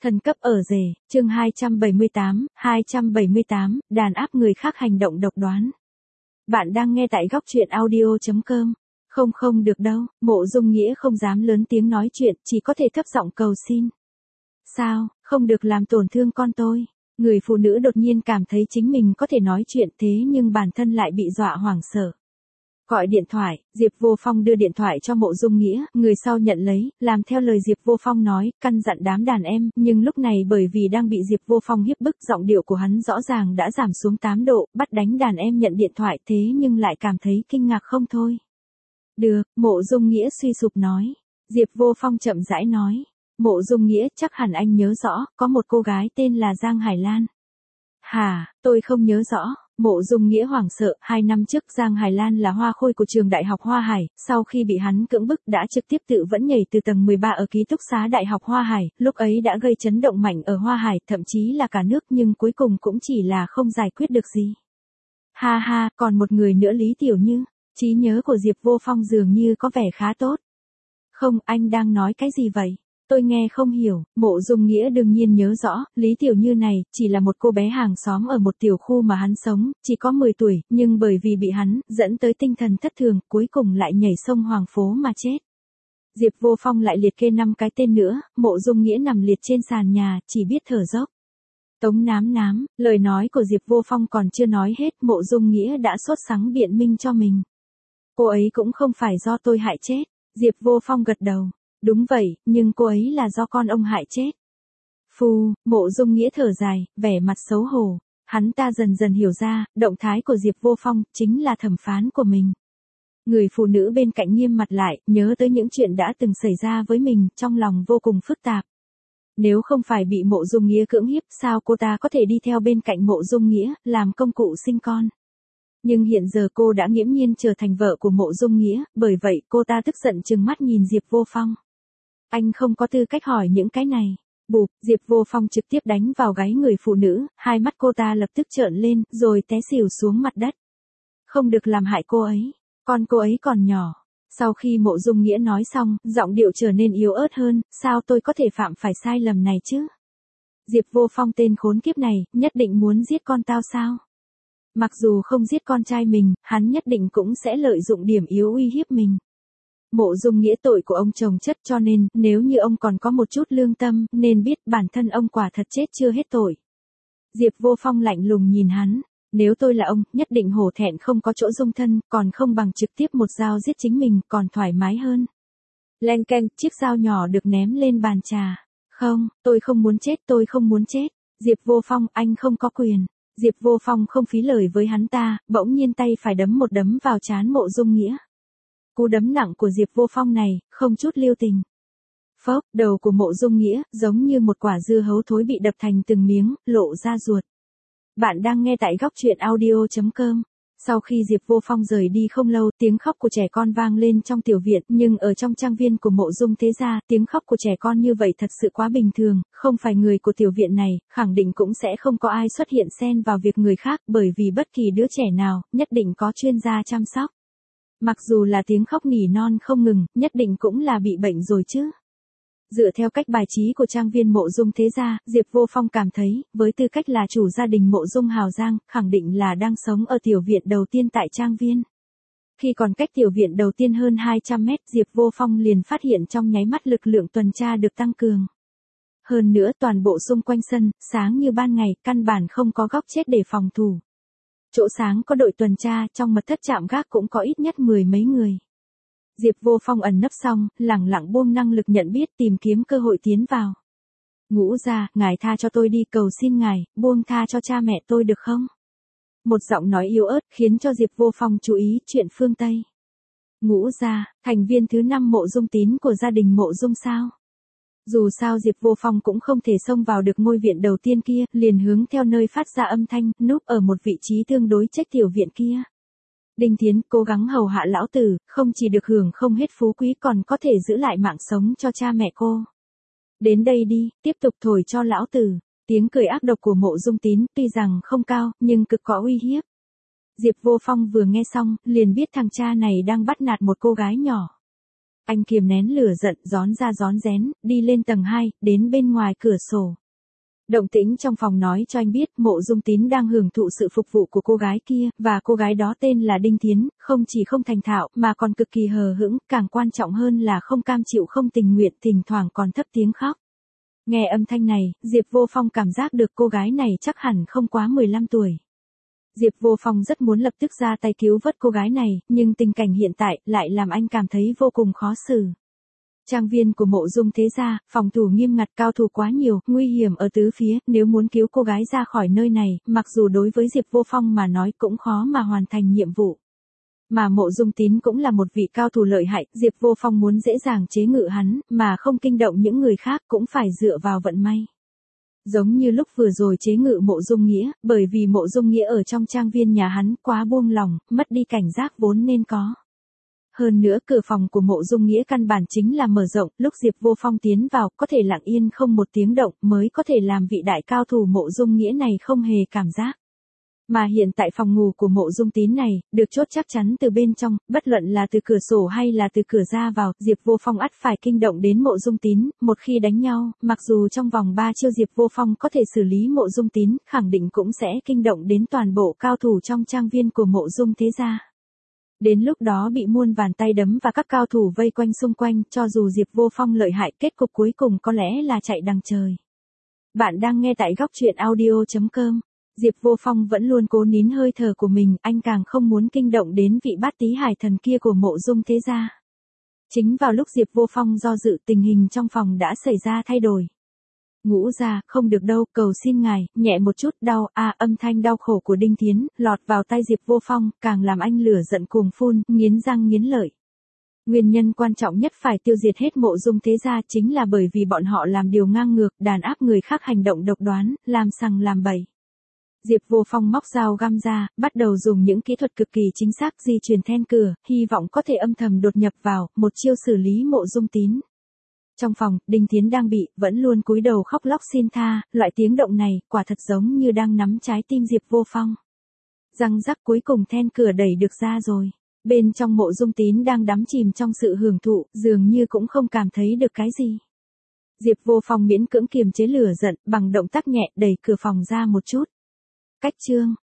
Thần cấp ở rể, chương 278, đàn áp người khác hành động độc đoán. Bạn đang nghe tại góc truyện audio.com. Không được đâu, Mộ Dung Nghĩa không dám lớn tiếng nói chuyện, chỉ có thể thấp giọng cầu xin. Sao, không được làm tổn thương con tôi. Người phụ nữ đột nhiên cảm thấy chính mình có thể nói chuyện thế nhưng bản thân lại bị dọa hoảng sợ. Gọi điện thoại, Diệp Vô Phong đưa điện thoại cho Mộ Dung Nghĩa, người sau nhận lấy, làm theo lời Diệp Vô Phong nói, căn dặn đám đàn em, nhưng lúc này bởi vì đang bị Diệp Vô Phong hiếp bức, giọng điệu của hắn rõ ràng đã giảm xuống 8 độ, bắt đánh đàn em nhận điện thoại thế nhưng lại cảm thấy kinh ngạc không thôi. Được, Mộ Dung Nghĩa suy sụp nói. Diệp Vô Phong chậm rãi nói. Mộ Dung Nghĩa, chắc hẳn anh nhớ rõ, có một cô gái tên là Giang Hải Lan. Hả, tôi không nhớ rõ. Mộ Dung Nghĩa hoảng sợ, 2 năm trước Giang Hải Lan là hoa khôi của trường đại học Hoa Hải, sau khi bị hắn cưỡng bức đã trực tiếp tự vẫn nhảy từ tầng 13 ở ký túc xá đại học Hoa Hải, lúc ấy đã gây chấn động mạnh ở Hoa Hải, thậm chí là cả nước nhưng cuối cùng cũng chỉ là không giải quyết được gì. Ha ha, còn một người nữa Lý Tiểu Như, trí nhớ của Diệp Vô Phong dường như có vẻ khá tốt. Không, anh đang nói cái gì vậy? Tôi nghe không hiểu. Mộ Dung Nghĩa đương nhiên nhớ rõ, Lý Tiểu Như này, chỉ là một cô bé hàng xóm ở một tiểu khu mà hắn sống, chỉ có 10 tuổi, nhưng bởi vì bị hắn, dẫn tới tinh thần thất thường, cuối cùng lại nhảy sông Hoàng Phố mà chết. Diệp Vô Phong lại liệt kê 5 cái tên nữa, Mộ Dung Nghĩa nằm liệt trên sàn nhà, chỉ biết thở dốc. Tống Nám, lời nói của Diệp Vô Phong còn chưa nói hết, Mộ Dung Nghĩa đã sốt sắng biện minh cho mình. Cô ấy cũng không phải do tôi hại chết. Diệp Vô Phong gật đầu. Đúng vậy, nhưng cô ấy là do con ông hại chết. Phu, Mộ Dung Nghĩa thở dài, vẻ mặt xấu hổ. Hắn ta dần dần hiểu ra, động thái của Diệp Vô Phong chính là thẩm phán của mình. Người phụ nữ bên cạnh nghiêm mặt lại, nhớ tới những chuyện đã từng xảy ra với mình, trong lòng vô cùng phức tạp. Nếu không phải bị Mộ Dung Nghĩa cưỡng hiếp, sao cô ta có thể đi theo bên cạnh Mộ Dung Nghĩa, làm công cụ sinh con? Nhưng hiện giờ cô đã nghiễm nhiên trở thành vợ của Mộ Dung Nghĩa, bởi vậy cô ta tức giận trừng mắt nhìn Diệp Vô Phong. Anh không có tư cách hỏi những cái này. Bụp, Diệp Vô Phong trực tiếp đánh vào gáy người phụ nữ, hai mắt cô ta lập tức trợn lên, rồi té xỉu xuống mặt đất. Không được làm hại cô ấy, con cô ấy còn nhỏ. Sau khi Mộ Dung Nghĩa nói xong, giọng điệu trở nên yếu ớt hơn, sao tôi có thể phạm phải sai lầm này chứ? Diệp Vô Phong tên khốn kiếp này, nhất định muốn giết con tao sao? Mặc dù không giết con trai mình, hắn nhất định cũng sẽ lợi dụng điểm yếu uy hiếp mình. Mộ Dung Nghĩa tội của ông chồng chất cho nên, nếu như ông còn có một chút lương tâm, nên biết bản thân ông quả thật chết chưa hết tội. Diệp Vô Phong lạnh lùng nhìn hắn. Nếu tôi là ông, nhất định hổ thẹn không có chỗ dung thân, còn không bằng trực tiếp một dao giết chính mình, còn thoải mái hơn. Len keng, chiếc dao nhỏ được ném lên bàn trà. Không, tôi không muốn chết. Diệp Vô Phong, anh không có quyền. Diệp Vô Phong không phí lời với hắn ta, bỗng nhiên tay phải đấm một đấm vào trán Mộ Dung Nghĩa. Cú đấm nặng của Diệp Vô Phong này, không chút lưu tình. Phốc, đầu của Mộ Dung Nghĩa, giống như một quả dưa hấu thối bị đập thành từng miếng, lộ ra ruột. Bạn đang nghe tại góc truyện audio.com. Sau khi Diệp Vô Phong rời đi không lâu, tiếng khóc của trẻ con vang lên trong tiểu viện, nhưng ở trong trang viên của Mộ Dung thế gia, tiếng khóc của trẻ con như vậy thật sự quá bình thường, không phải người của tiểu viện này, khẳng định cũng sẽ không có ai xuất hiện xen vào việc người khác, bởi vì bất kỳ đứa trẻ nào, nhất định có chuyên gia chăm sóc. Mặc dù là tiếng khóc nỉ non không ngừng, nhất định cũng là bị bệnh rồi chứ. Dựa theo cách bài trí của trang viên Mộ Dung thế gia, Diệp Vô Phong cảm thấy, với tư cách là chủ gia đình Mộ Dung Hào Giang, khẳng định là đang sống ở tiểu viện đầu tiên tại trang viên. Khi còn cách tiểu viện đầu tiên hơn 200 mét, Diệp Vô Phong liền phát hiện trong nháy mắt lực lượng tuần tra được tăng cường. Hơn nữa toàn bộ xung quanh sân, sáng như ban ngày, căn bản không có góc chết để phòng thủ. Chỗ sáng có đội tuần tra, trong mật thất trạm gác cũng có ít nhất 10 mấy người. Diệp Vô Phong ẩn nấp xong, lẳng lặng buông năng lực nhận biết tìm kiếm cơ hội tiến vào. Ngũ gia, ngài tha cho tôi đi, cầu xin ngài, buông tha cho cha mẹ tôi được không? Một giọng nói yếu ớt khiến cho Diệp Vô Phong chú ý chuyện phương Tây. Ngũ gia, thành viên thứ 5 Mộ Dung Tín của gia đình Mộ Dung sao? Dù sao Diệp Vô Phong cũng không thể xông vào được ngôi viện đầu tiên kia, liền hướng theo nơi phát ra âm thanh, núp ở một vị trí tương đối trách tiểu viện kia. Đinh Thiến, cố gắng hầu hạ lão tử, không chỉ được hưởng không hết phú quý còn có thể giữ lại mạng sống cho cha mẹ cô. Đến đây đi, tiếp tục thổi cho lão tử. Tiếng cười ác độc của Mộ Dung Tín, tuy rằng không cao, nhưng cực có uy hiếp. Diệp Vô Phong vừa nghe xong, liền biết thằng cha này đang bắt nạt một cô gái nhỏ. Anh kiềm nén lửa giận, rón ra rón rén, đi lên tầng 2, đến bên ngoài cửa sổ. Động tĩnh trong phòng nói cho anh biết Mộ Dung Tín đang hưởng thụ sự phục vụ của cô gái kia, và cô gái đó tên là Đinh Thiến, không chỉ không thành thạo mà còn cực kỳ hờ hững, càng quan trọng hơn là không cam chịu không tình nguyện, thỉnh thoảng còn thấp tiếng khóc. Nghe âm thanh này, Diệp Vô Phong cảm giác được cô gái này chắc hẳn không quá 15 tuổi. Diệp Vô Phong rất muốn lập tức ra tay cứu vớt cô gái này, nhưng tình cảnh hiện tại lại làm anh cảm thấy vô cùng khó xử. Trang viên của Mộ Dung thế gia, phòng thủ nghiêm ngặt, cao thủ quá nhiều, nguy hiểm ở tứ phía, nếu muốn cứu cô gái ra khỏi nơi này, mặc dù đối với Diệp Vô Phong mà nói cũng khó mà hoàn thành nhiệm vụ. Mà Mộ Dung Tín cũng là một vị cao thủ lợi hại, Diệp Vô Phong muốn dễ dàng chế ngự hắn, mà không kinh động những người khác cũng phải dựa vào vận may. Giống như lúc vừa rồi chế ngự Mộ Dung Nghĩa, bởi vì Mộ Dung Nghĩa ở trong trang viên nhà hắn quá buông lỏng, mất đi cảnh giác vốn nên có. Hơn nữa cửa phòng của Mộ Dung Nghĩa căn bản chính là mở rộng, lúc Diệp Vô Phong tiến vào có thể lặng yên không một tiếng động mới có thể làm vị đại cao thủ Mộ Dung Nghĩa này không hề cảm giác. Mà hiện tại phòng ngủ của Mộ Dung Tín này, được chốt chắc chắn từ bên trong, bất luận là từ cửa sổ hay là từ cửa ra vào, Diệp Vô Phong ắt phải kinh động đến Mộ Dung Tín, một khi đánh nhau, mặc dù trong vòng 3 chiêu Diệp Vô Phong có thể xử lý Mộ Dung Tín, khẳng định cũng sẽ kinh động đến toàn bộ cao thủ trong trang viên của Mộ Dung thế gia. Đến lúc đó bị muôn vàn tay đấm và các cao thủ vây quanh xung quanh, cho dù Diệp Vô Phong lợi hại, kết cục cuối cùng có lẽ là chạy đằng trời. Bạn đang nghe tại góc truyện audio.com. Diệp Vô Phong vẫn luôn cố nín hơi thở của mình, anh càng không muốn kinh động đến vị bát tí hải thần kia của Mộ Dung thế gia. Chính vào lúc Diệp Vô Phong do dự, tình hình trong phòng đã xảy ra thay đổi. Ngũ gia, không được đâu, cầu xin ngài, nhẹ một chút, đau, âm thanh đau khổ của Đinh Thiến, lọt vào tai Diệp Vô Phong, càng làm anh lửa giận cuồng phun, nghiến răng nghiến lợi. Nguyên nhân quan trọng nhất phải tiêu diệt hết Mộ Dung thế gia chính là bởi vì bọn họ làm điều ngang ngược, đàn áp người khác, hành động độc đoán, làm sằng làm bậy. Diệp Vô Phong móc dao găm ra, bắt đầu dùng những kỹ thuật cực kỳ chính xác di chuyển then cửa, hy vọng có thể âm thầm đột nhập vào, một chiêu xử lý Mộ Dung Tín. Trong phòng, Đinh Thiến đang bị, vẫn luôn cúi đầu khóc lóc xin tha, loại tiếng động này, quả thật giống như đang nắm trái tim Diệp Vô Phong. Răng rắc, cuối cùng then cửa đẩy được ra rồi. Bên trong Mộ Dung Tín đang đắm chìm trong sự hưởng thụ, dường như cũng không cảm thấy được cái gì. Diệp Vô Phong miễn cưỡng kiềm chế lửa giận, bằng động tác nhẹ đẩy cửa phòng ra một chút. Cách chương